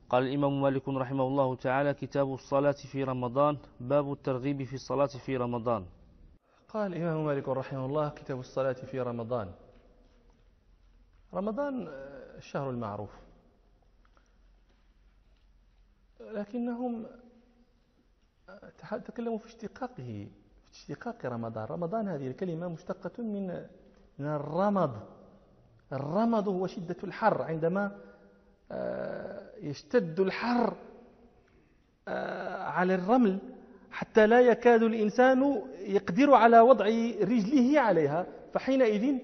قال الإمام مالك رحمه الله تعالى: كتاب الصلاة في رمضان، باب الترغيب في الصلاة في رمضان. قال الإمام مالك رحمه الله: كتاب الصلاة في رمضان. رمضان الشهر المعروف، لكنهم تكلموا في اشتقاق رمضان. رمضان هذه الكلمة مشتقة من الرمض. الرمض هو شدة الحر، عندما يشتد الحر على الرمل حتى لا يكاد الإنسان يقدر على وضع رجله عليها، فحينئذ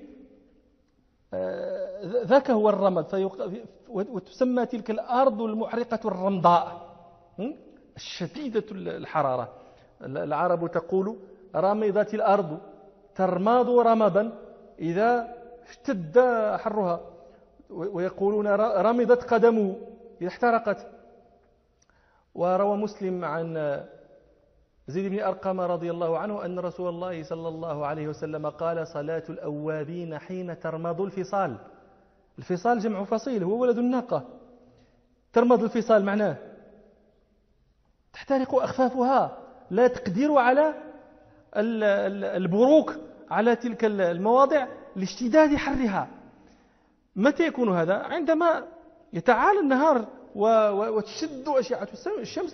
ذاك هو الرمض. وتسمى تلك الأرض المحرقة الرمضاء الشديدة الحرارة. العرب تقول: رمضت الأرض ترمض رمضا إذا اشتد حرها، ويقولون رمضت قدمه إذا احترقت. وروى مسلم عن زيد بن أرقم رضي الله عنه أن رسول الله صلى الله عليه وسلم قال: صلاة الأوابين حين ترمض الفصال. الفصال جمع فصيل، هو ولد الناقة. ترمض الفصال معناه تحترق أخفافها، لا تقدر على البروك على تلك المواضع لاشتداد حرها. متى يكون هذا؟ عندما يتعالى النهار وتشد أشعة الشمس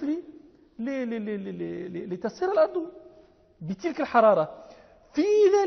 لتصير الأرض بتلك الحرارة. في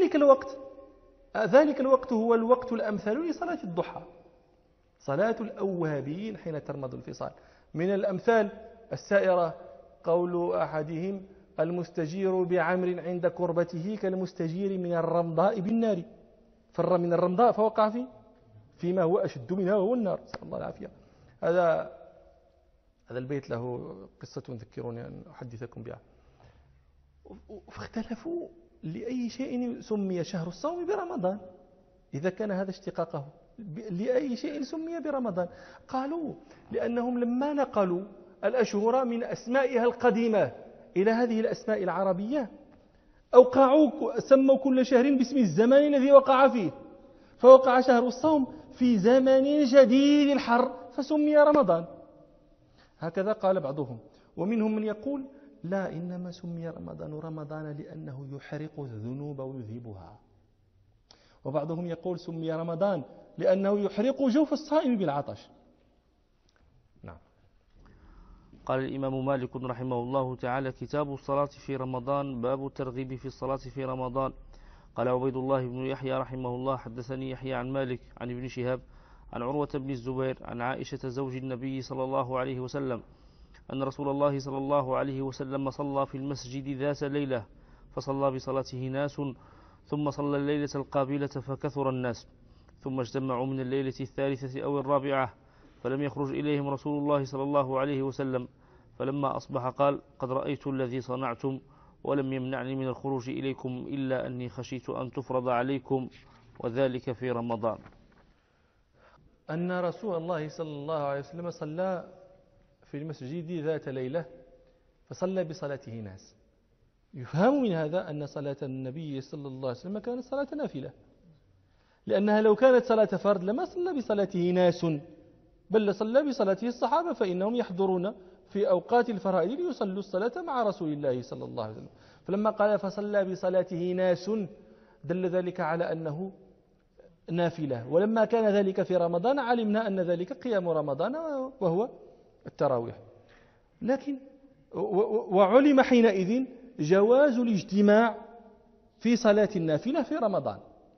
ذلك الوقت هو الوقت الأمثل لصلاة الضحى، صلاة الأوابين حين ترمض الفصال. من الأمثال السائرة قول أحدهم: المستجير بعمر عند كربته كالمستجير من الرمضاء بالنار. فر من الرمضاء فوقع فيما هو أشد منها وهو النار، نسأل الله العافية. هذا البيت له قصة تذكرني أن أحدثكم بها. فاختلفوا لأي شيء سمي شهر الصوم برمضان إذا كان هذا اشتقاقه. لأي شيء سمي برمضان؟ قالوا: لأنهم لما نقلوا الأشهر من أسمائها القديمة إلى هذه الأسماء العربية سموا كل شهر باسم الزمان الذي وقع فيه، فوقع شهر الصوم في زمن شديد الحر فسمي رمضان. هكذا قال بعضهم. ومنهم من يقول: لا، إنما سمي رمضان لأنه يحرق الذنوب ويذهبها. وبعضهم يقول: سمي رمضان لأنه يحرق جوف الصائم بالعطش. نعم. قال الإمام مالك رحمه الله تعالى: كتاب الصلاة في رمضان، باب الترغيب في الصلاة في رمضان. قال عبيد الله بن يحيى رحمه الله: حدثني يحيى عن مالك عن ابن شهاب عن عروة بن الزبير عن عائشة زوج النبي صلى الله عليه وسلم أن رسول الله صلى الله عليه وسلم صلى في المسجد ذات ليلة، فصلى بصلاته ناس، ثم صلى الليلة القابلة فكثر الناس، ثم اجتمعوا من الليلة الثالثة أو الرابعة، فلم يخرج إليهم رسول الله صلى الله عليه وسلم، فلما أصبح قال: قد رأيت الذي صنعتم، ولم يمنعني من الخروج إليكم إلا أني خشيت أن تفرض عليكم، وذلك في رمضان. أن رسول الله صلى الله عليه وسلم صلى في المسجد ذات ليلة، فصلى بصلاته ناس. يفهم من هذا أن صلاة النبي صلى الله عليه وسلم كانت صلاة نافلة، لأنها لو كانت صلاة فرض لما صلى بصلاته ناس، بل صلى بصلاته الصحابة، فإنهم يحضرون في أوقات الفرائض ليصلوا الصلاة مع رسول الله صلى الله عليه وسلم. فلما قال فصلى بصلاته ناس دل ذلك على أنه نافلة. ولما كان ذلك في رمضان علمنا أن ذلك قيام رمضان وهو التراويح. لكن وعلم حينئذ جواز الاجتماع في صلاة النافلة في رمضان.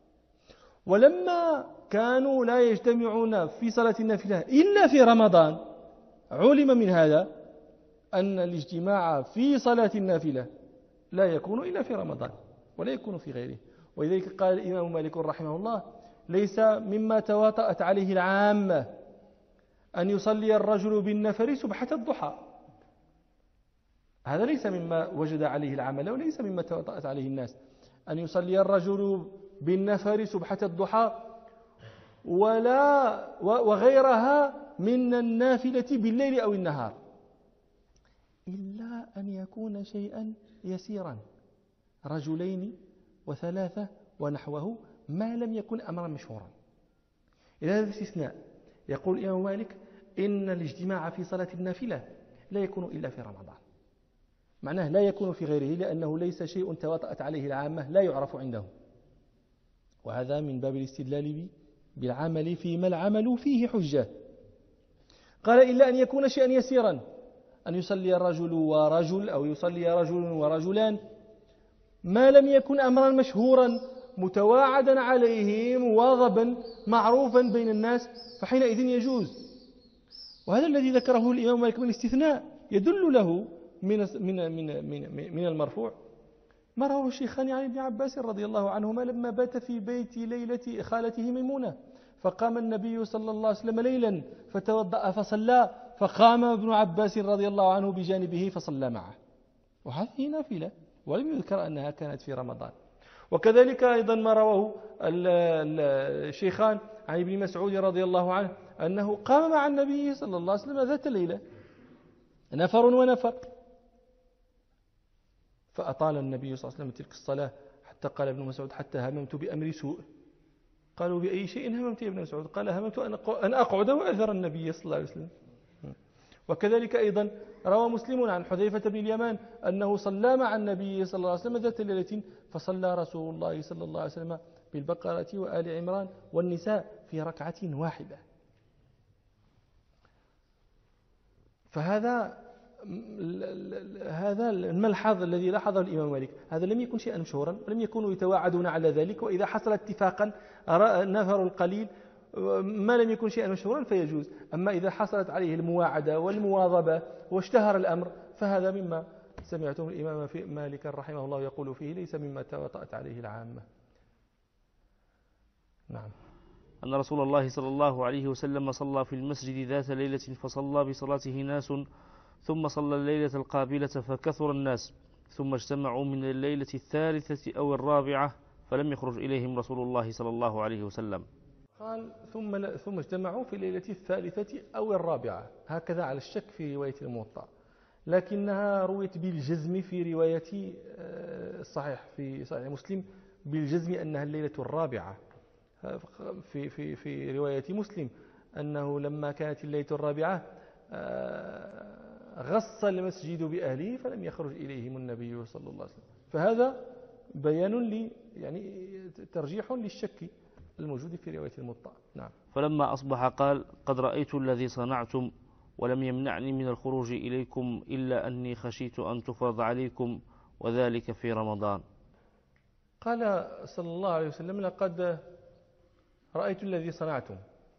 ولما كانوا لا يجتمعون في صلاة النافلة إلا في رمضان، علم من هذا أن الاجتماع في صلاة النافلة لا يكون إلا في رمضان ولا يكون في غيره. ولذلك قال الإمام مالك رحمه الله: ليس مما تواطأت عليه العامة أن يصلي الرجل بالنفر سبحة الضحى. هذا ليس مما وجد عليه العامة، وليس مما تواطأت عليه الناس أن يصلي الرجل بالنفر سبحة الضحى وغيرها من النافلة بالليل أو النهار، إلا أن يكون شيئا يسيرا، رجلين وثلاثة ونحوه، ما لم يكن أمرا مشهورا. إلى هذا الاستثناء يقول الإمام مالك: إن الاجتماع في صلاة النافلة لا يكون إلا في رمضان. معناه لا يكون في غيره، لأنه ليس شيء تواطأت عليه العامة لا يعرف عندهم، وهذا من باب الاستدلال بالعمل فيما العمل فيه حجة. قال إلا أن يكون شيئا يسيرا، أن يصلي الرجل ورجل أو يصلي رجل ورجلان، ما لم يكن أمرا مشهورا متواعدا عليه مواظبا معروفا بين الناس، فحينئذ يجوز. وهذا الذي ذكره الإمام مالك من الاستثناء يدل له من المرفوع ما رواه الشيخان عن ابن عباس رضي الله عنهما لما بات في بيت ليلة خالته ميمونة، فقام النبي صلى الله عليه وسلم ليلا فتوضأ فصلى، فقام ابن عباس رضي الله عنه بجانبه فصلى معه، وهذه نافلة ولم يذكر أنها كانت في رمضان. وكذلك أيضا ما رواه الشيخان عن ابن مسعود رضي الله عنه أنه قام مع النبي صلى الله عليه وسلم ذات ليلة نفر ونفر، فأطال النبي صلى الله عليه وسلم تلك الصلاة حتى قال ابن مسعود حتى هممت بأمر سوء. قالوا بأي شيء هممت يا ابن مسعود؟ قال هممت أن أقعد وأذر النبي صلى الله عليه وسلم. وكذلك أيضا روى مسلم عن حذيفة بن اليمان أنه صلى مع النبي صلى الله عليه وسلم ذات ليلة، فصلى رسول الله صلى الله عليه وسلم بالبقرة وآل عمران والنساء في ركعة واحدة. فهذا الملحظ الذي لاحظه الإمام مالك، هذا لم يكن شيئا مشهورا ولم يكونوا يتواعدون على ذلك، وإذا حصل اتفاقا نفر القليل ما لم يكن شيئا مشهورا فيجوز. أما إذا حصلت عليه المواعدة والمواظبة واشتهر الأمر فهذا مما سمعتم الإمام مالك رحمه الله يقول فيه ليس مما تواطأت عليه العامة. نعم. أن رسول الله صلى الله عليه وسلم صلى في المسجد ذات ليلة فصلى بصلاته ناس، ثم صلى الليلة القابلة فكثر الناس، ثم اجتمعوا من الليلة الثالثة أو الرابعة فلم يخرج إليهم رسول الله صلى الله عليه وسلم. قال ثم اجتمعوا في الليلة الثالثة أو الرابعة، هكذا على الشك في رواية الموطأ، لكنها رويت بالجزم في رواية الصحيح في صحيح مسلم بالجزم أنها الليلة الرابعة. في رواية مسلم أنه لما كانت الليلة الرابعة غص المسجد بأهله فلم يخرج إليهم النبي صلى الله عليه وسلم. فهذا بيان يعني ترجيح للشك الموجود في رواية الموطأ. نعم. فلما أصبح قال قد رأيت الذي صنعتم ولم يمنعني من الخروج إليكم إلا أني خشيت أن تفرض عليكم وذلك في رمضان. قال صلى الله عليه وسلم لقد رأيت الذي صنعتم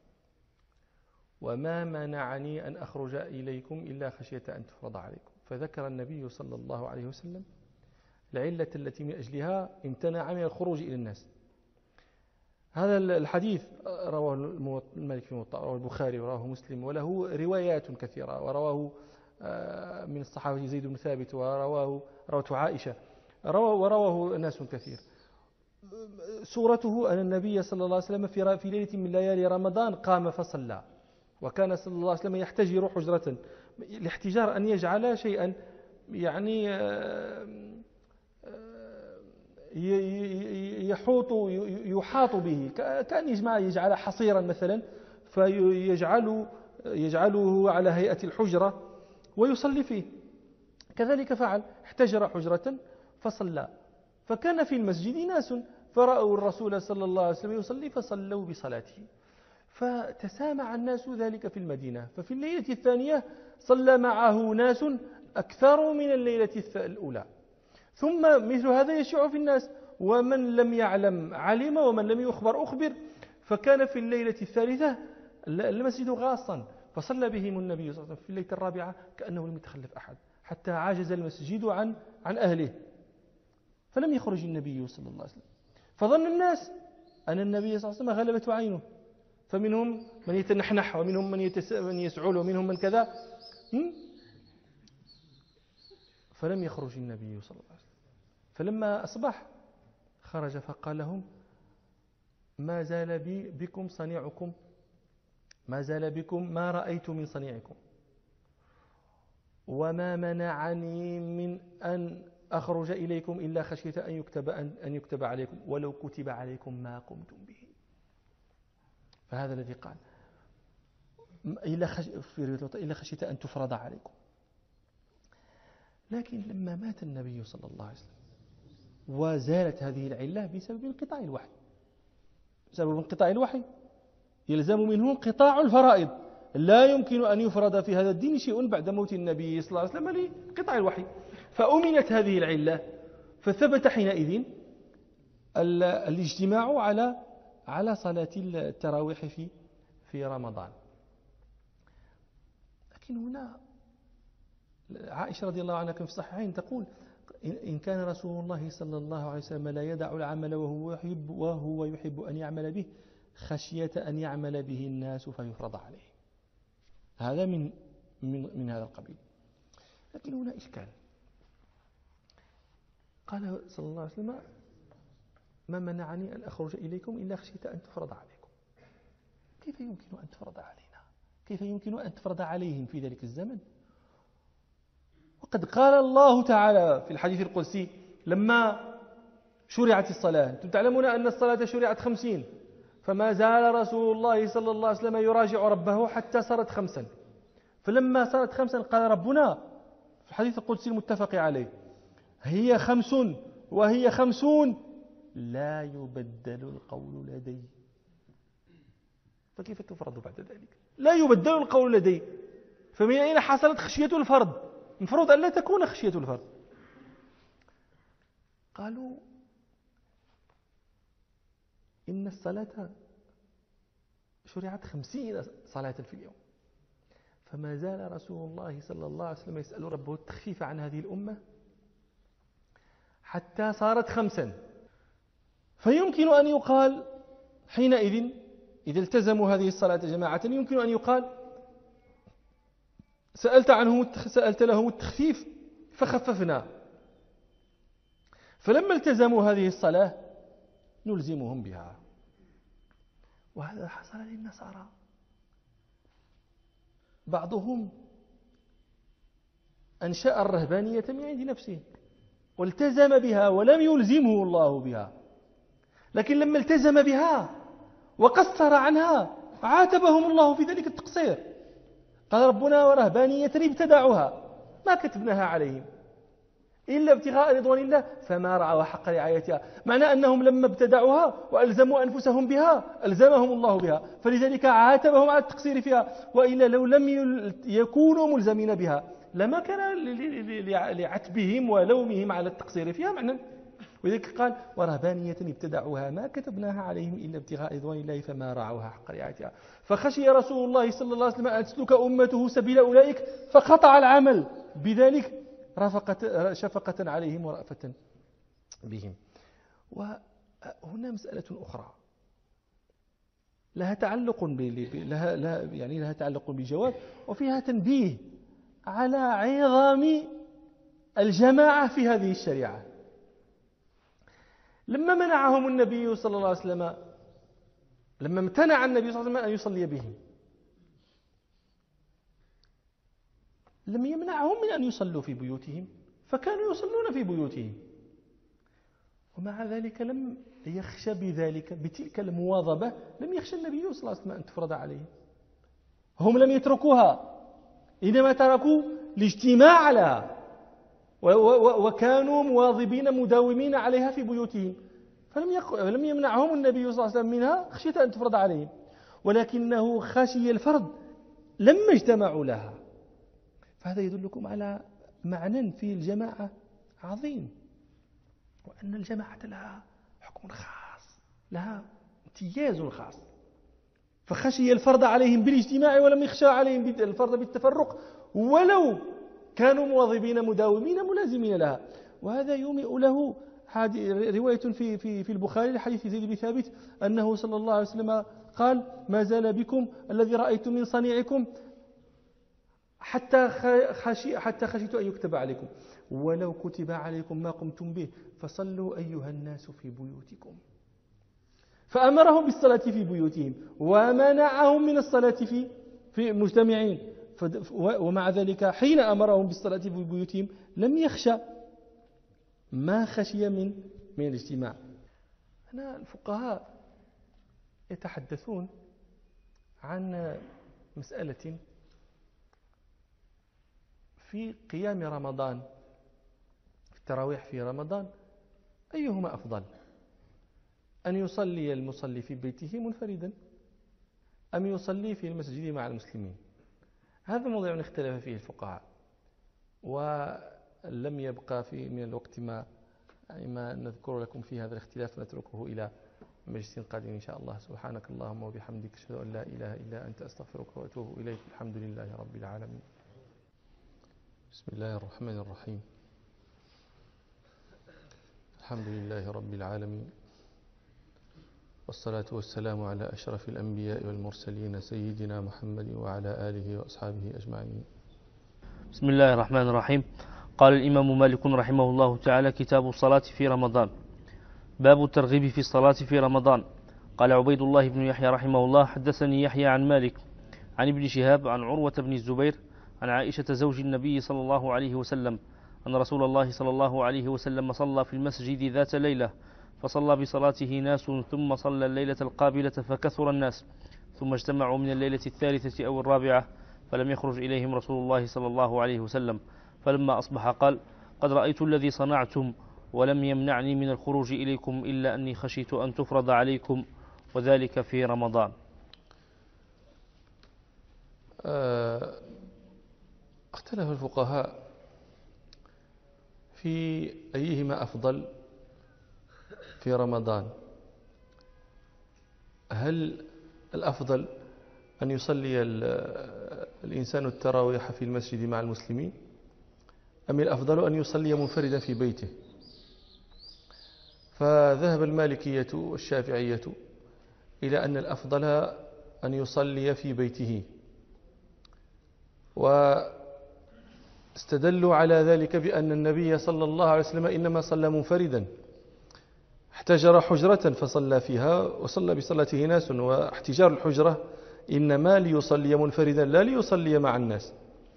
وما منعني أن أخرج إليكم إلا خشية أن تفرض عليكم. فذكر النبي صلى الله عليه وسلم العلة التي من أجلها امتنع من الخروج إلى الناس. هذا الحديث رواه المالك في الموطأ، رواه البخاري ورواه مسلم، وله روايات كثيرة، ورواه من الصحابة زيد بن ثابت، روته عائشة، ورواه ناس كثير. صورته أن النبي صلى الله عليه وسلم في ليلة من ليالي رمضان قام فصلى، وكان صلى الله عليه وسلم يحتجر حجرة. الاحتجار أن يجعل شيئا يعني يحاط به، كأن يجعل حصيرا مثلا فيجعله على هيئة الحجرة ويصلي فيه. كذلك فعل، احتجر حجرة فصلى، فكان في المسجد ناس فرأوا الرسول صلى الله عليه وسلم يصلي فصلوا بصلاته، فتسامع الناس ذلك في المدينة. ففي الليلة الثانية صلى معه ناس أكثر من الليلة الأولى، ثم مثل هذا يشيع في الناس، ومن لم يعلم علم ومن لم يخبر أخبر. فكان في الليلة الثالثة المسجد غاصا، فصلى بهم النبي صلى الله عليه وسلم في الليلة الرابعة كأنه لم يتخلف أحد، حتى عاجز المسجد عن أهله، فلم يخرج النبي صلى الله عليه وسلم. فظن الناس أن النبي صلى الله عليه وسلم غلبته عينه، فمنهم من يتنحنح ومنهم من يسعل ومنهم من كذا، فلم يخرج النبي صلى الله عليه وسلم. فلما أصبح خرج فقال لهم ما زال بكم صنيعكم، ما زال بكم ما رأيت من صنيعكم، وما منعني من أن أخرج إليكم إلا خشية أن يكتب عليكم، ولو كتب عليكم ما قمتم به. فهذا الذي قال. إلا خشيت أن تفرض عليكم. لكن لما مات النبي صلى الله عليه وسلم وزالت هذه العلة بسبب انقطاع الوحي، بسبب انقطاع الوحي يلزم منه انقطاع الفرائض، لا يمكن أن يفرض في هذا الدين شيء بعد موت النبي صلى الله عليه وسلم لانقطاع الوحي، فأمنت هذه العلة، فثبت حينئذ الاجتماع على صلاة التراويح في رمضان. لكن هنا عائشة رضي الله عنها كما في الصحيحين تقول: إن كان رسول الله صلى الله عليه وسلم لا يدع العمل وهو يحب أن يعمل به خشية أن يعمل به الناس فيفرض عليه. هذا من هذا القبيل. لكن هنا إشكال. قال صلى الله عليه وسلم: ما منعني أن أخرج إليكم إلا خشيت أن تفرض عليكم. كيف يمكن أن تفرض علينا؟ كيف يمكن أن تفرض عليهم في ذلك الزمن؟ وقد قال الله تعالى في الحديث القدسي لما شرعت الصلاة: أنتم تعلمون أن الصلاة شرعت 50، فما زال رسول الله صلى الله عليه وسلم يراجع ربه حتى صارت 5، فلما صارت 5 قال ربنا في الحديث القدسي المتفق عليه: هي 5 وهي 50 لا يبدل القول لدي. فكيف تفرض بعد ذلك؟ لا يبدل القول لدي، فمن أين حصلت خشية الفرض؟ المفروض أن لا تكون خشية الفرض. قالوا: إن الصلاة شرعت 50 صلاة في اليوم، فما زال رسول الله صلى الله عليه وسلم يسأل ربه التخفيف عن هذه الأمة حتى صارت 5. فيمكن أن يقال حينئذ إذا التزموا هذه الصلاة جماعة يمكن أن يقال: سألت لهم التخفيف فخففنا، فلما التزموا هذه الصلاة نلزمهم بها. وهذا حصل للنصارى، بعضهم أنشأ الرهبانية من عند نفسه والتزم بها ولم يلزمه الله بها، لكن لما التزم بها وقصر عنها عاتبهم الله في ذلك التقصير. قال ربنا: ورهبانية ابتدعوها ما كتبناها عليهم إلا ابتغاء رضوان الله فما رعوا حق رعايتها. معنى أنهم لما ابتدعوها وألزموا أنفسهم بها ألزمهم الله بها، فلذلك عاتبهم على التقصير فيها، وإلا لو لم يكونوا ملزمين بها لما كان لعتبهم ولومهم على التقصير فيها معنى. ولذلك قال: ورهبانية ابتدعوها ما كتبناها عليهم إلا ابتغاء رضوان الله فما رعوها حق رعايتها. فخشي رسول الله صلى الله عليه وسلم أن تسلك أمته سبيل أولئك فقطع العمل بذلك شفقة عليهم ورأفة بهم. وهنا مسألة أخرى لها تعلق بالجواب، وفيها تنبيه على عظام الجماعة في هذه الشريعة. لما منعهم النبي صلى الله عليه وسلم، لما امتنع النبي صلى الله عليه وسلم أن يصلي بهم، لم يمنعهم من أن يصلوا في بيوتهم، فكانوا يصلون في بيوتهم، ومع ذلك لم يخشى بذلك بتلك المواظبة، لم يخشى النبي صلى الله عليه وسلم أن تفرض عليهم. هم لم يتركوها، إنما تركوا الاجتماع عليها، وكانوا مواظبين مداومين عليها في بيوتهم، فلم يمنعهم النبي صلى الله عليه وسلم منها خشية أن تفرض عليهم، ولكنه خشي الفرض لما اجتمعوا لها. فهذا يدلكم على معنى في الجماعة عظيم، وأن الجماعة لها حكم خاص، لها امتياز خاص. فخشي الفرض عليهم بالاجتماع ولم يخشى عليهم الفرض بالتفرق، ولو كانوا مواظبين مداومين ملازمين لها. وهذا يومئ له رواية في البخاري لحديث زيد بن ثابت أنه صلى الله عليه وسلم قال: ما زال بكم الذي رأيت من صنيعكم حتى خشيت أن يكتب عليكم، ولو كتب عليكم ما قمتم به فصلوا أيها الناس في بيوتكم. فأمرهم بالصلاة في بيوتهم ومنعهم من الصلاة في مجتمعين، ومع ذلك حين أمرهم بالصلاة في بيوتهم لم يخشى ما خشي من الاجتماع. هنا الفقهاء يتحدثون عن مسألة في قيام رمضان، في التراويح في رمضان، أيهما أفضل؟ أن يصلي المصلي في بيته منفردا أم يصلي في المسجد مع المسلمين؟ هذا موضوع اختلف فيه الفقهاء، ولم يبقى من الوقت ما نذكر لكم في هذا الاختلاف، نتركه إلى مجلس قادم إن شاء الله. سبحانك اللهم وبحمدك، أشهد أن لا إله إلا أنت، أستغفرك وأتوب إليك. الحمد لله رب العالمين. بسم الله الرحمن الرحيم. الحمد لله رب العالمين، والصلاة والسلام على أشرف الأنبياء والمرسلين سيدنا محمد وعلى آله وأصحابه أجمعين. بسم الله الرحمن الرحيم. قال الإمام مالك رحمه الله تعالى: كتاب الصلاة في رمضان، باب الترغيب في الصلاة في رمضان. قال عبيد الله بن يحيى رحمه الله: حدثني يحيى عن مالك عن ابن شهاب عن عروة بن الزبير عن عائشة زوج النبي صلى الله عليه وسلم أن رسول الله صلى الله عليه وسلم صلى في المسجد ذات ليلة، فصلى بصلاته ناس، ثم صلى الليلة القابلة فكثر الناس، ثم اجتمعوا من الليلة الثالثة أو الرابعة، فلم يخرج إليهم رسول الله صلى الله عليه وسلم، فلما أصبح قال: قد رأيت الذي صنعتم، ولم يمنعني من الخروج إليكم إلا أني خشيت أن تفرض عليكم، وذلك في رمضان. اختلف الفقهاء في أيهما أفضل في رمضان. هل الأفضل أن يصلي الإنسان التراويح في المسجد مع المسلمين، أم الأفضل أن يصلي منفردا في بيته؟ فذهب المالكية والشافعية إلى أن الأفضل أن يصلي في بيته، واستدلوا على ذلك بأن النبي صلى الله عليه وسلم إنما صلى منفردا، احتجر حجرة فصلى فيها وصلى بصلاته ناس، واحتجار الحجرة إنما ليصلي منفردا لا ليصلي مع الناس.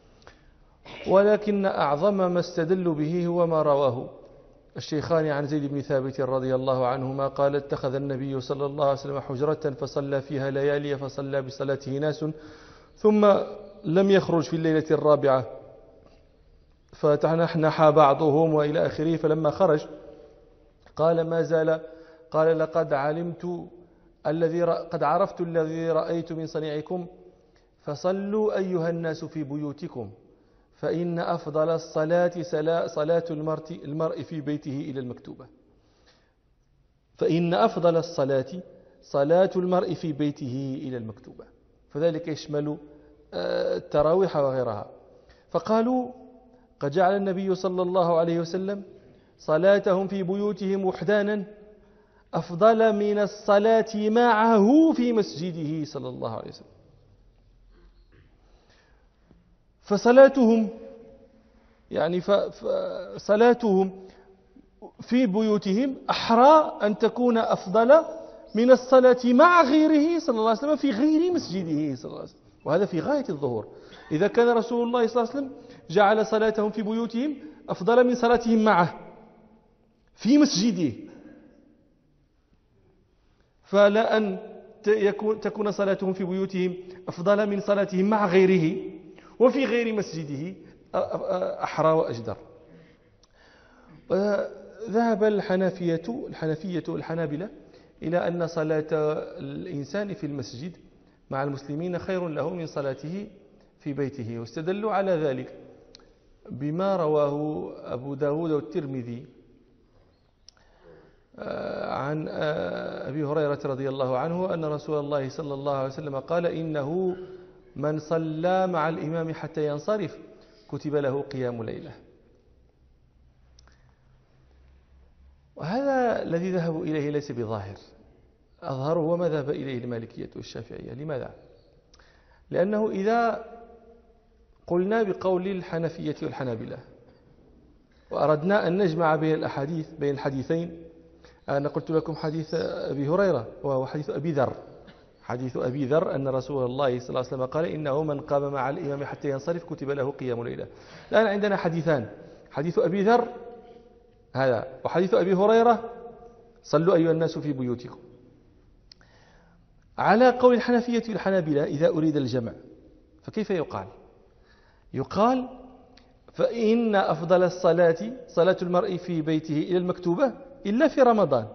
ولكن أعظم ما استدلوا به هو ما رواه الشيخان عن زيد بن ثابت رضي الله عنهما قال: اتخذ النبي صلى الله عليه وسلم حجرة فصلى فيها ليالي، فصلى بصلاته ناس، ثم لم يخرج في الليلة الرابعة، فتنحنح بعضهم وإلى آخره، فلما خرج قال: ما زال، قال: لقد علمت قد عرفت الذي رأيت من صنيعكم، فصلوا أيها الناس في بيوتكم، فإن أفضل الصلاة صلاة المرء في بيته إلى المكتوبة. فإن أفضل الصلاة صلاة المرء في بيته إلى المكتوبة، فذلك يشمل التراويح وغيرها. فقالوا: قد جعل النبي صلى الله عليه وسلم صلاتهم في بيوتهم وحدانا أفضل من الصلاة معه في مسجده صلى الله عليه وسلم. فصلاتهم فصلاتهم في بيوتهم أحرى أن تكون أفضل من الصلاة مع غيره صلى الله عليه وسلم في غير مسجده صلى الله عليه وسلم، وهذا في غاية الظهور. إذا كان رسول الله صلى الله عليه وسلم جعل صلاتهم في بيوتهم أفضل من صلاتهم معه في مسجده، فلا أن تكون صلاتهم في بيوتهم أفضل من صلاتهم مع غيره وفي غير مسجده أحرى وأجدر. ذهب الحنفية والحنابلة إلى أن صلاة الإنسان في المسجد مع المسلمين خير له من صلاته في بيته، واستدلوا على ذلك بما رواه أبو داود والترمذي عن أبي هريرة رضي الله عنه أن رسول الله صلى الله عليه وسلم قال: إنه من صلى مع الإمام حتى ينصرف كتب له قيام ليلة. وهذا الذي ذهبوا إليه ليس بظاهر، أظهر هو ما ذهب إليه المالكية والشافعية. لماذا؟ لأنه إذا قلنا بقول الحنفية والحنابلة وأردنا أن نجمع بين الأحاديث بين الحديثين، أنا قلت لكم حديث أبي هريرة وهو حديث أبي ذر، حديث أبي ذر أن رسول الله صلى الله عليه وسلم قال: إنه من قام مع الإمام حتى ينصرف كتب له قيام ليلة. الآن عندنا حديثان، حديث أبي ذر هذا وحديث أبي هريرة: صلوا أيها الناس في بيوتكم. على قول الحنفية والحنابلة إذا أريد الجمع فكيف يقال؟ يقال فإن أفضل الصلاة صلاة المرء في بيته إلى المكتوبة إلا في رمضان.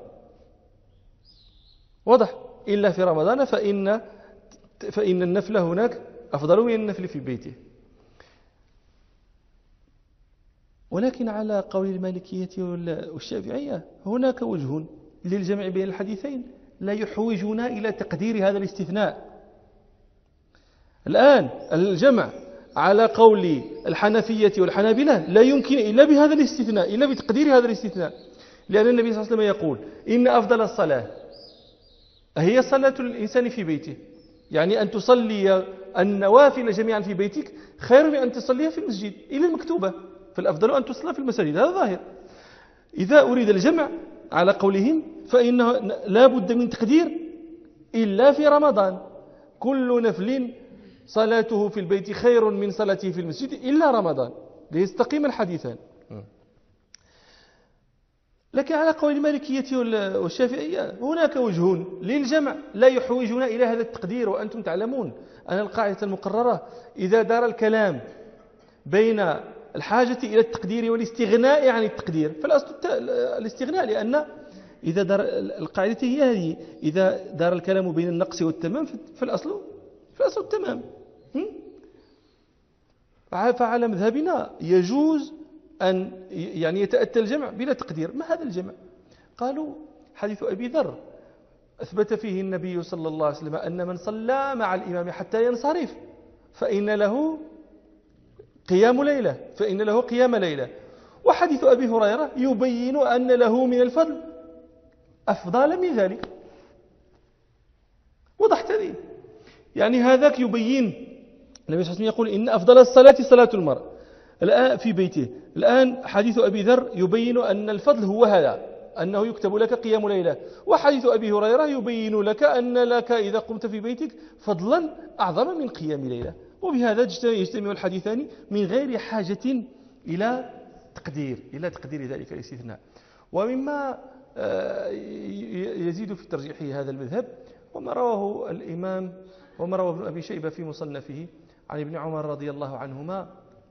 واضح؟ إلا في رمضان فإن النفل هناك أفضل من النفل في بيته. ولكن على قول المالكية والشافعية هناك وجه للجمع بين الحديثين لا يحوجنا إلى تقدير هذا الاستثناء. الآن الجمع على قول الحنفية والحنابلة لا يمكن إلا بهذا الاستثناء، إلا بتقدير هذا الاستثناء، لأن النبي صلى الله عليه وسلم يقول إن أفضل الصلاة هي صلاة الإنسان في بيته، يعني أن تصلي النوافل جميعا في بيتك خير من أن تصليها في المسجد إلى المكتوبة، فالأفضل أن تصلى في المساجد، هذا ظاهر. إذا أريد الجمع على قولهم فإنه لا بد من تقدير إلا في رمضان، كل نفل صلاته في البيت خير من صلاته في المسجد إلا رمضان، ليستقيم الحديثان. لكن على قول المالكية والشافعية هناك وجه للجمع لا يحوجنا إلى هذا التقدير. وأنتم تعلمون أن القاعدة المقررة إذا دار الكلام بين الحاجة إلى التقدير والاستغناء عن التقدير فالأصل الاستغناء، لأن إذا دار القاعدة هي هذه، إذا دار الكلام بين النقص والتمام فالأصل التمام. فعلى مذهبنا يجوز أن يعني يتأتى الجمع بلا تقدير. ما هذا الجمع؟ قالوا حديث أبي ذر أثبت فيه النبي صلى الله عليه وسلم أن من صلى مع الإمام حتى ينصرف فإن له قيام ليلة. وحديث أبي هريرة يبين أن له من الفضل أفضل من ذلك. وضحت لي؟ يعني هذاك يبين، النبي صلى الله عليه وسلم يقول إن أفضل الصلاة صلاة المرء الآن في بيته. الآن حديث أبي ذر يبين أن الفضل هو هذا، أنه يكتب لك قيام ليلة. وحديث أبي هريرة يبين لك أن لك إذا قمت في بيتك فضلا أعظم من قيام ليلة. وبهذا يجتمع الحديثان من غير حاجة إلى تقدير ذلك الاستثناء. ومما يزيد في ترجيح هذا المذهب وما رواه ابن أبي شيبة في مصنفه عن ابن عمر رضي الله عنهما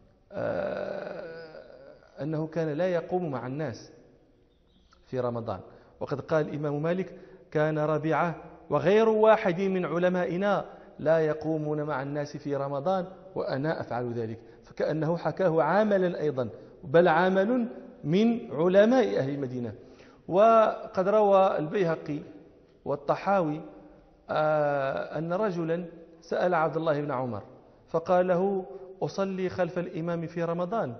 أنه كان لا يقوم مع الناس في رمضان. وقد قال الإمام مالك كان ربيعة وغير واحد من علمائنا لا يقومون مع الناس في رمضان وأنا أفعل ذلك، فكأنه حكاه عاملا أيضا، بل عامل من علماء أهل المدينة. وقد روى البيهقي والطحاوي أن رجلا سأل عبد الله بن عمر فقال له أصلي خلف الإمام في رمضان؟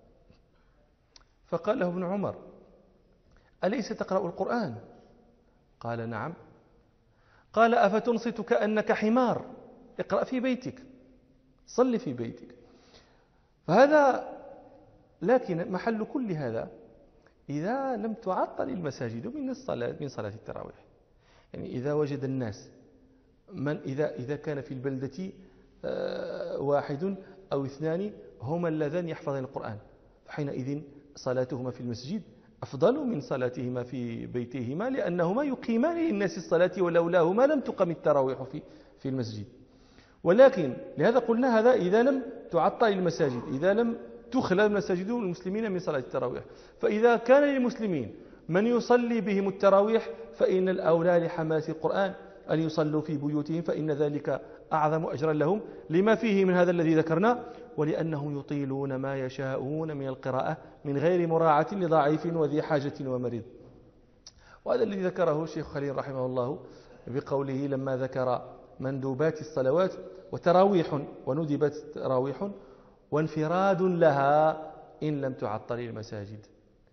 فقال له ابن عمر أليس تقرأ القرآن؟ قال نعم. قال أفتنصت كأنك حمار؟ اقرأ في بيتك، صلي في بيتك. فهذا لكن محل كل هذا إذا لم تعطل المساجد من صلاة التراويح. يعني إذا وجد الناس إذا كان في البلدة واحد أو اثنان هما اللذان يحفظان القرآن، فحينئذ صلاتهما في المسجد أفضل من صلاتهما في بيتهما، لأنهما يقيمان للناس الصلاة ولولاهما لم تقم التراويح في المسجد. ولكن لهذا قلنا هذا إذا لم تعطل المساجد، إذا لم تخلى المساجد المسلمين من صلاة التراويح. فإذا كان للمسلمين من يصلي بهم التراويح فإن الأولى لحماس القرآن أن يصلوا في بيوتهم، فإن ذلك أعظم أجرا لهم لما فيه من هذا الذي ذكرنا، ولأنهم يطيلون ما يشاءون من القراءة من غير مراعاة لضعيف وذي حاجة ومريض. وهذا الذي ذكره الشيخ خليل رحمه الله بقوله لما ذكر مندوبات الصلوات وتراويح وندبت تراويح وانفراد لها إن لم تعطل المساجد.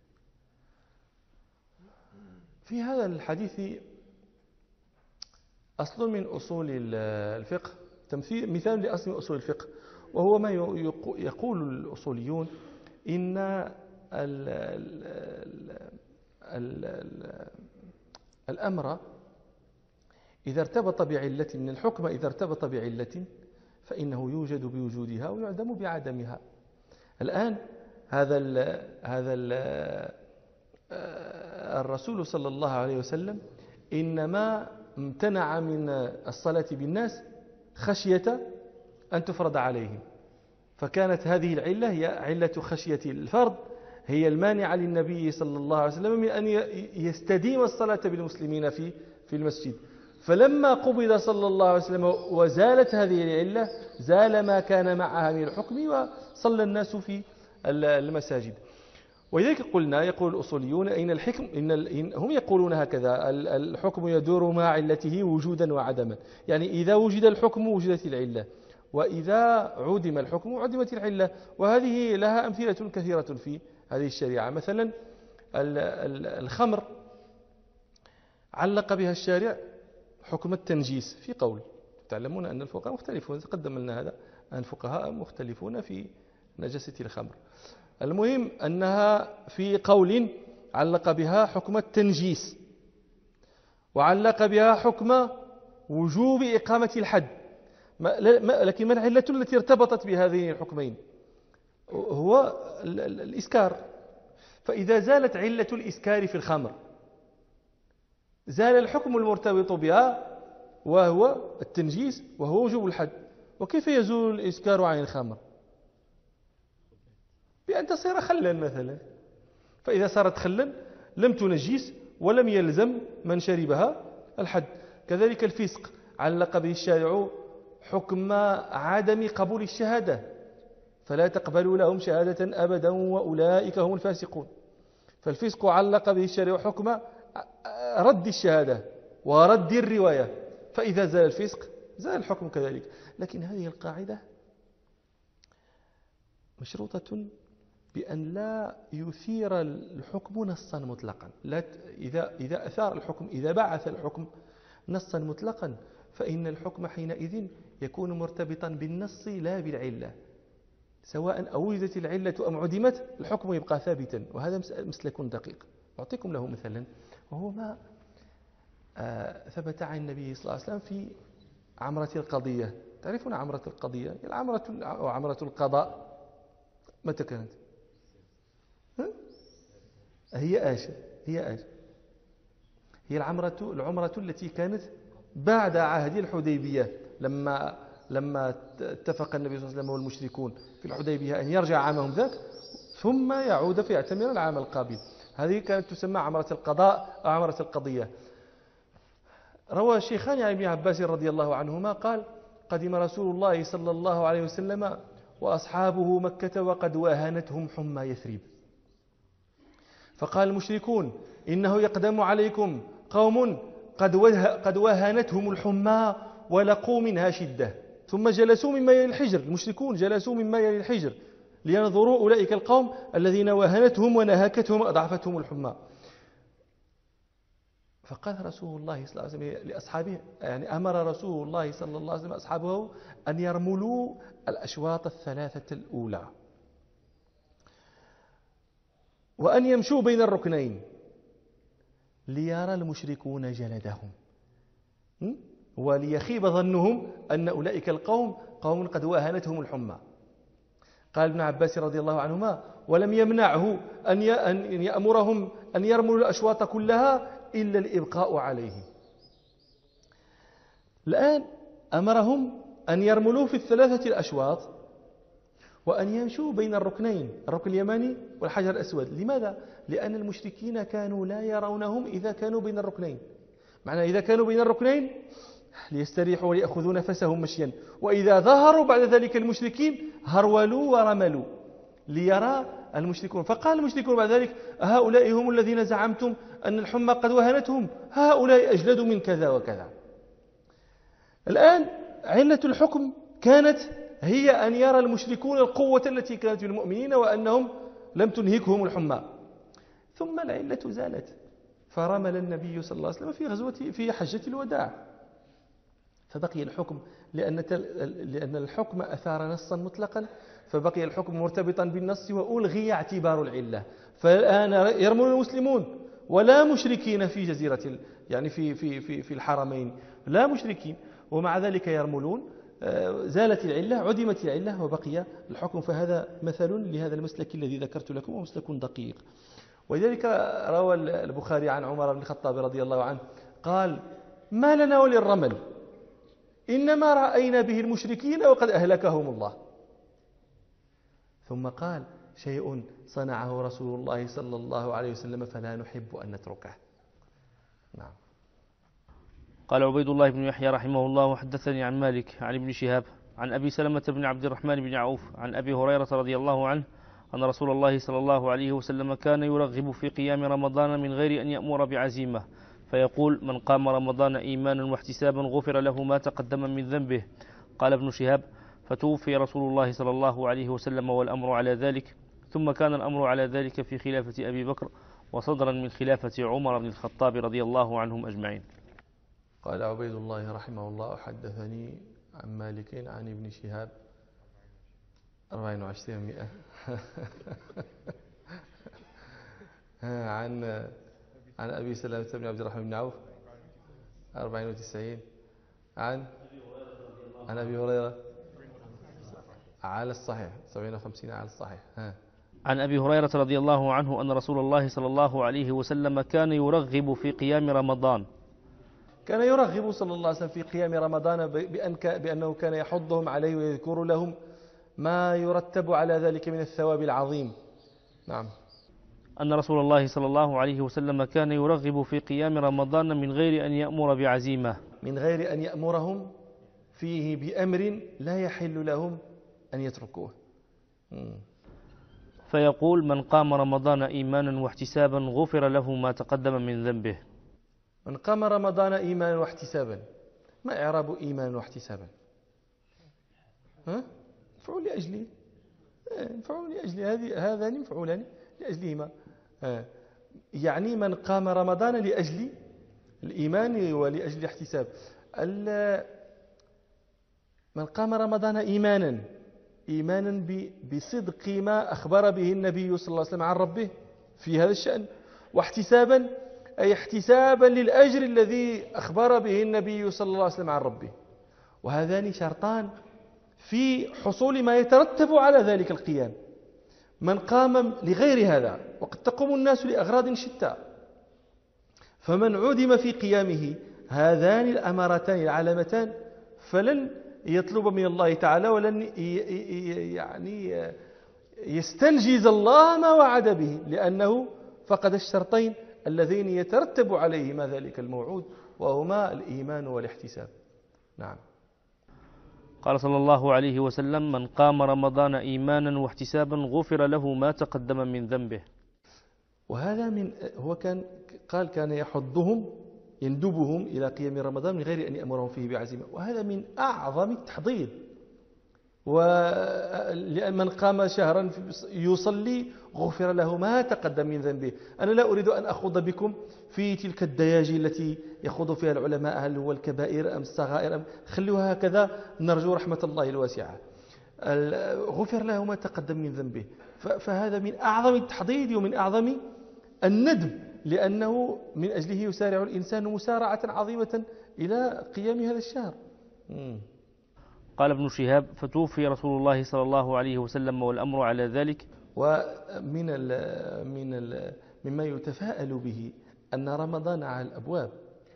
في هذا الحديث أصل من أصول الفقه، مثال لأصل من أصول الفقه، وهو ما يقول الأصوليون إن الأمر إذا ارتبط بعلة من الحكم، إذا ارتبط بعلة فإنه يوجد بوجودها ويعدم بعدمها. الآن هذا الرسول صلى الله عليه وسلم إنما امتنع من الصلاة بالناس خشية أن تفرض عليهم، فكانت هذه العلة هي علة خشية الفرض، هي المانعة للنبي صلى الله عليه وسلم من أن يستديم الصلاة بالمسلمين في المسجد. فلما قبض صلى الله عليه وسلم وزالت هذه العلة، زال ما كان معها من الحكم وصلى الناس في المساجد. ولذلك قلنا، يقول الأصوليون إن الحكم هم يقولون هكذا: الحكم يدور مع علته وجودا وعدما، يعني إذا وجد الحكم وجدت العلة، وإذا عدم الحكم عدمت العلة. وهذه لها أمثلة كثيرة في هذه الشريعة. مثلا الخمر علق بها الشارع حكم التنجيس في قول. تعلمون أن الفقهاء مختلفون، تقدم لنا هذا، أن الفقهاء مختلفون في نجاسة الخمر. المهم أنها في قول علق بها حكم التنجيس، وعلق بها حكم وجوب إقامة الحد. لكن ما العلة التي ارتبطت بهذين الحكمين؟ هو الإسكار. فإذا زالت علة الإسكار في الخمر، زال الحكم المرتبط بها وهو التنجيس وهو وجوب الحد. وكيف يزول الإسكار عن الخمر؟ بأن تصير خلا مثلا. فإذا صارت خلا لم تنجس ولم يلزم من شربها الحد. كذلك الفسق علق به الشارع حكم عدم قبول الشهادة، فلا تقبلوا لهم شهادة أبدا وأولئك هم الفاسقون. فالفسق علق به الشارع حكم رد الشهادة ورد الرواية، فإذا زال الفسق زال الحكم كذلك. لكن هذه القاعدة مشروطة بأن لا يثير الحكم نصا مطلقا. إذا أثار الحكم، إذا بعث الحكم نصا مطلقا، فإن الحكم حينئذ يكون مرتبطا بالنص لا بالعلة، سواء أوجدت العلة أم عدمت الحكم يبقى ثابتا. وهذا مسلك دقيق. أعطيكم له مثلا، وهو ما ثبت عن النبي صلى الله عليه وسلم في عمرة القضية. تعرفون عمرة القضية؟ العمرة أو عمرة القضاء متى كانت؟ هي العمرة التي كانت بعد عهد الحديبية، لما اتفق النبي صلى الله عليه وسلم والمشركون في الحديبية أن يرجع عامهم ذاك ثم يعود فيعتمر العام القابل. هذه كانت تسمى عمرة القضاء أو عمرة القضية. روى الشيخان عن ابن عباس رضي الله عنهما قال: قدم رسول الله صلى الله عليه وسلم وأصحابه مكة وقد واهنتهم حمى يثرب، فقال المشركون: إنه يقدم عليكم قوم قد واهنتهم الحمى ولقوا منها شدة. ثم جلسوا مما يلي الحجر، المشركون جلسوا مما يلي الحجر لينظروا أولئك القوم الذين واهنتهم ونهكتهم أضعفتهم الحمى. فقال رسول الله صلى الله عليه وسلم لأصحابه، يعني أمر رسول الله صلى الله عليه وسلم أصحابه أن يرملوا الأشواط الثلاثة الأولى، وأن يمشوا بين الركنين ليرى المشركون جلدهم، وليخيب ظنهم أن أولئك القوم قوم قد واهنتهم الحمى. قال ابن عباس رضي الله عنهما: ولم يمنعه أن يأمرهم أن يرملوا الأشواط كلها إلا الإبقاء عليه. الآن أمرهم أن يرملوا في الثلاثة الأشواط وأن يمشوا بين الركنين، الركن اليماني والحجر الأسود. لماذا؟ لأن المشركين كانوا لا يرونهم إذا كانوا بين الركنين. معنى إذا كانوا بين الركنين ليستريحوا وليأخذوا نفسهم مشيا، وإذا ظهروا بعد ذلك المشركين هرولوا ورملوا ليرى المشركون. فقال المشركون بعد ذلك: هؤلاء هم الذين زعمتم أن الحمى قد وهنتهم، هؤلاء أجلدوا من كذا وكذا. الآن علة الحكم كانت هي أن يرى المشركون القوة التي كانت بالمؤمنين وأنهم لم تنهكهم الحمى. ثم العلة زالت، فرمل النبي صلى الله عليه وسلم في حجة الوداع، فبقي الحكم لأن الحكم أثار نصا مطلقا، فبقي الحكم مرتبطا بالنص وألغي اعتبار العلة. فالآن يرمل المسلمون ولا مشركين في جزيرة، يعني في الحرمين لا مشركين، ومع ذلك يرملون. زالت العلة، عدمت العلة، وبقي الحكم. فهذا مثل لهذا المسلك الذي ذكرت لكم، ومسلك دقيق. ولذلك روى البخاري عن عمر بن الخطاب رضي الله عنه قال: ما لنا وللرمل إنما رأينا به المشركين وقد أهلكهم الله. ثم قال شيء صنعه رسول الله صلى الله عليه وسلم فلا نحب أن نتركه. نعم. قال عبيد الله بن يحيى رحمه الله وحدثني عن مالك عن ابن شهاب عن أبي سلمة بن عبد الرحمن بن عوف عن أبي هريرة رضي الله عنه أن رسول الله صلى الله عليه وسلم كان يرغب في قيام رمضان من غير أن يأمر بعزيمة فيقول من قام رمضان إيمانا واحتسابا غفر له ما تقدم من ذنبه. قال ابن شهاب فتوفي رسول الله صلى الله عليه وسلم والأمر على ذلك، ثم كان الأمر على ذلك في خلافة أبي بكر وصدرا من خلافة عمر بن الخطاب رضي الله عنهم أجمعين. قال عبيد الله رحمه الله حدثني عن مالك عن ابن شهاب 24 عن أبي سلمة بن عبد الرحمن بن عوف 94 عن أبي هريرة على الصحيح 57 على الصحيح. عن أبي هريرة رضي الله عنه أن رسول الله صلى الله عليه وسلم كان يرغب في قيام رمضان. كان يرغب صلى الله عليه وسلم في قيام رمضان بأنه كان يحضهم عليه ويذكر لهم ما يرتب على ذلك من الثواب العظيم. نعم. أن رسول الله صلى الله عليه وسلم كان يرغب في قيام رمضان من غير أن يأمر بعزيمة، من غير أن يأمرهم فيه بأمر لا يحل لهم أن يتركوه. فيقول من قام رمضان إيمانا واحتسابا غفر له ما تقدم من ذنبه. من قام رمضان إيمانا واحتسابا، ما إعراب إيمانا واحتسابا؟ مفعول لأجله، مفعول لأجله، هذان مفعولان لأجلهما. يعني من قام رمضان لأجل الإيمان ولأجل الاحتساب. من قام رمضان إيمانا بصدق ما أخبر به النبي صلى الله عليه وسلم عن ربه في هذا الشأن، واحتسابا أي احتسابا للأجر الذي أخبر به النبي صلى الله عليه وسلم عن ربه. وهذان شرطان في حصول ما يترتب على ذلك القيام. من قام لغير هذا، وقد تقوم الناس لأغراض شتى، فمن عدم في قيامه هذان الأمرتان العلامتان فلن يطلب من الله تعالى ولن يعني يستنجز الله ما وعد به، لأنه فقد الشرطين اللذين يترتب عليهما ذلك الموعود، وهما الإيمان والاحتساب. نعم. قال صلى الله عليه وسلم من قام رمضان إيمانا واحتسابا غفر له ما تقدم من ذنبه. وهذا هو كان يحضهم يندبهم إلى قيام رمضان من غير أن يأمرهم فيه بعزيمة، وهذا من أعظم التحضير. ولأن من قام شهرا يصلي غفر له ما تقدم من ذنبه. أنا لا أريد أن أخوض بكم في تلك الدياجي التي يخوض فيها العلماء، هل هو الكبائر أم الصغائر خلوها هكذا، نرجو رحمة الله الواسعة. غفر له ما تقدم من ذنبه، فهذا من أعظم التحضير ومن أعظم الندب، لأنه من أجله يسارع الإنسان مسارعة عظيمة إلى قيام هذا الشهر. قال ابن شهاب فتوفي رسول الله صلى الله عليه وسلم والأمر على ذلك. مما يتفاءل به أن رمضان على الأبواب،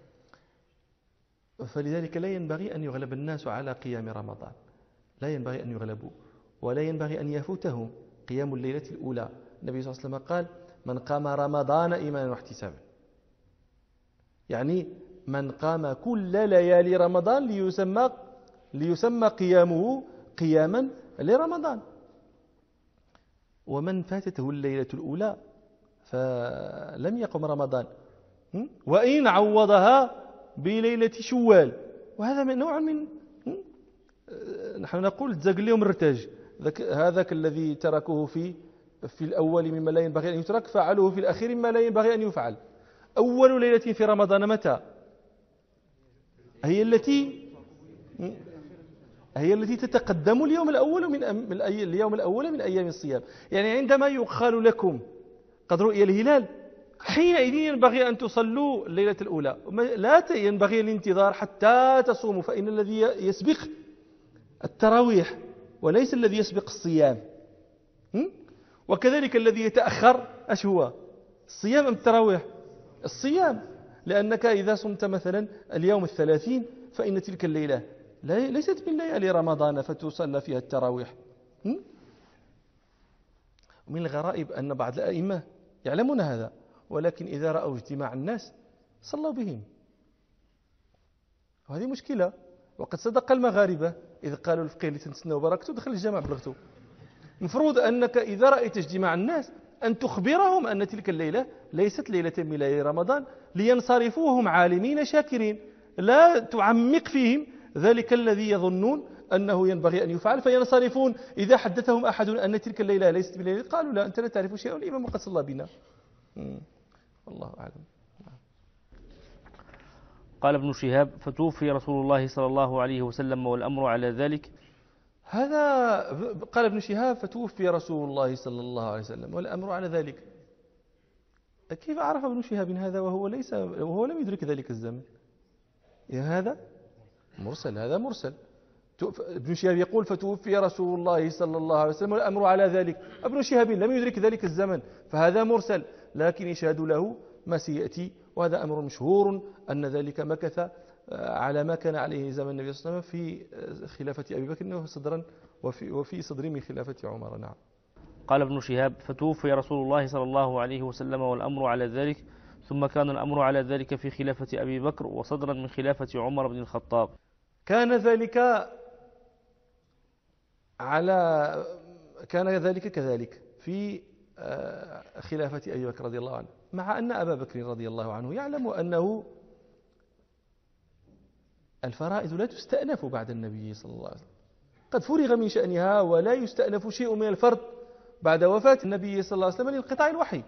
فلذلك لا ينبغي أن يغلب الناس على قيام رمضان، لا ينبغي أن يغلبوا، ولا ينبغي أن يفوتهم قيام الليلة الأولى. النبي صلى الله عليه وسلم قال من قام رمضان إيمانا واحتسابا، يعني من قام كل ليالي رمضان ليسمى قيامه قياما لرمضان. ومن فاتته الليلة الأولى فلم يقم رمضان، وإن عوضها بليلة شوال، وهذا من نوع من نحن نقول تزق لهم الرتاج، هذاك الذي تركوه في الأول مما لا ينبغي أن يترك فعلوه في الأخير مما لا ينبغي أن يفعل. أول ليلة في رمضان متى؟ هي التي تتقدم اليوم الأول من أيام الصيام. يعني عندما يقال لكم قد رؤي الهلال، حينئذ ينبغي أن تصلوا الليلة الأولى، لا ينبغي الانتظار حتى تصوموا، فإن الذي يسبق التراويح وليس الذي يسبق الصيام. وكذلك الذي يتأخر أش هو؟ الصيام أم التراويح؟ الصيام، لأنك إذا صمت مثلا اليوم 30 فإن تلك الليلة ليست من ليالي رمضان فتصلى فيها التراويح. من الغرائب أن بعض الأئمة يعلمون هذا، ولكن إذا رأوا اجتماع الناس صلوا بهم، وهذه مشكلة. وقد صدق المغاربة إذ قالوا الفقيه اللي تنسنوا بركته دخل الجامع بلغته. المفروض أنك إذا رأيت اجتماع الناس أن تخبرهم أن تلك الليلة ليست ليلة من ليالي رمضان لينصرفوا وهم عالمين شاكرين، لا تعمق فيهم ذلك الذي يظنون أنه ينبغي أن يفعل فينصرفون. إذا حدثهم أحد أن تلك الليلة ليست من ليلة قالوا لا، أنت لا تعرف شيئا، الإمام قد صلى بنا. والله أعلم. قال ابن شهاب: فتوفي رسول الله صلى الله عليه وسلم والأمر على ذلك. هذا قال ابن شهاب: فتوفي رسول الله صلى الله عليه وسلم والأمر على ذلك. كيف عرف ابن شهاب هذا وهو لم يدرك ذلك الزمن؟ هذا مرسل، هذا مرسل. ابن شهاب يقول: فتوفي رسول الله صلى الله عليه وسلم والأمر على ذلك. ابن شهاب لم يدرك ذلك الزمن، فهذا مرسل، لكن يشهد له ما سيأتي، وهذا أمر مشهور أن ذلك مكث على ما كان عليه زمن النبي صلى الله عليه وسلم في خلافة أبي بكر صدرا وفي صدر من خلافة عمر. نعم. قال ابن شهاب: فتوفي رسول الله صلى الله عليه وسلم والأمر على ذلك، ثم كان الأمر على ذلك في خلافة أبي بكر وصدرا من خلافة عمر بن الخطاب. كان ذلك كذلك في خلافة أبي بكر رضي الله عنه، مع أن أبا بكر رضي الله عنه يعلم أنه الفرائض لا تستأنف بعد النبي صلى الله عليه وسلم، قد فرغ من شأنها، ولا يستأنف شيء من الفرض بعد وفاة النبي صلى الله عليه وسلم لانقطاع الوحي،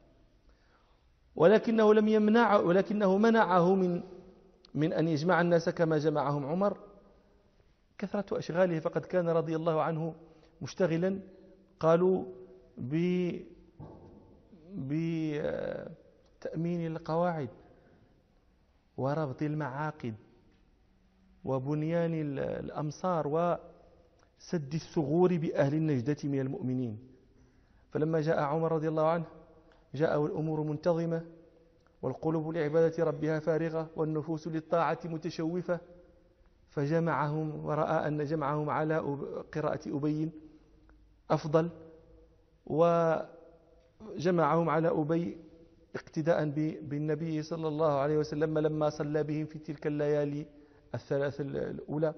ولكنه منعه من أن يجمع الناس كما جمعهم عمر كثرة أشغاله، فقد كان رضي الله عنه مشتغلا قالوا بتأمين القواعد وربط المعاقد وبنيان الأمصار وسد الثغور بأهل النجدة من المؤمنين. فلما جاء عمر رضي الله عنه جاء والأمور منتظمة والقلوب لعبادة ربها فارغة والنفوس للطاعة متشوفة، فجمعهم ورأى أن جمعهم على قراءة أبي أفضل، وجمعهم على أبي اقتداء بالنبي صلى الله عليه وسلم لما صلى بهم في تلك الليالي الثلاث الأولى،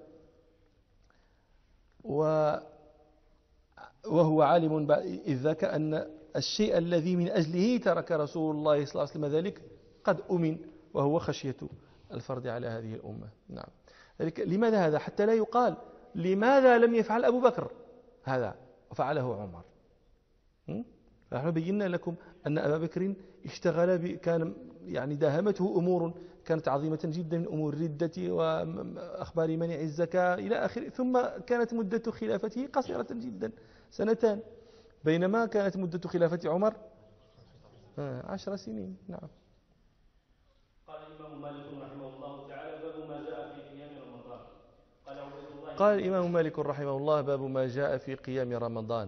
وهو عالم إذ ذاك أن الشيء الذي من أجله ترك رسول الله صلى الله عليه وسلم ذلك قد أمن، وهو خشية الفرض على هذه الأمة. نعم. لماذا هذا؟ حتى لا يقال لماذا لم يفعل أبو بكر هذا وفعله عمر. نحن بينا لكم أن أبا بكر اشتغل كان يعني داهمته أمور كانت عظيمة جدا من أمور الردة وأخبار منع الزكاة إلى آخره، ثم كانت مدة خلافته قصيرة جدا 2 بينما كانت مدة خلافة عمر 10 سنين. نعم. قال الإمام مالك رحمه الله تعالى: باب ما جاء في قيام رمضان. قال الإمام مالك رحمه الله: باب ما جاء في قيام رمضان.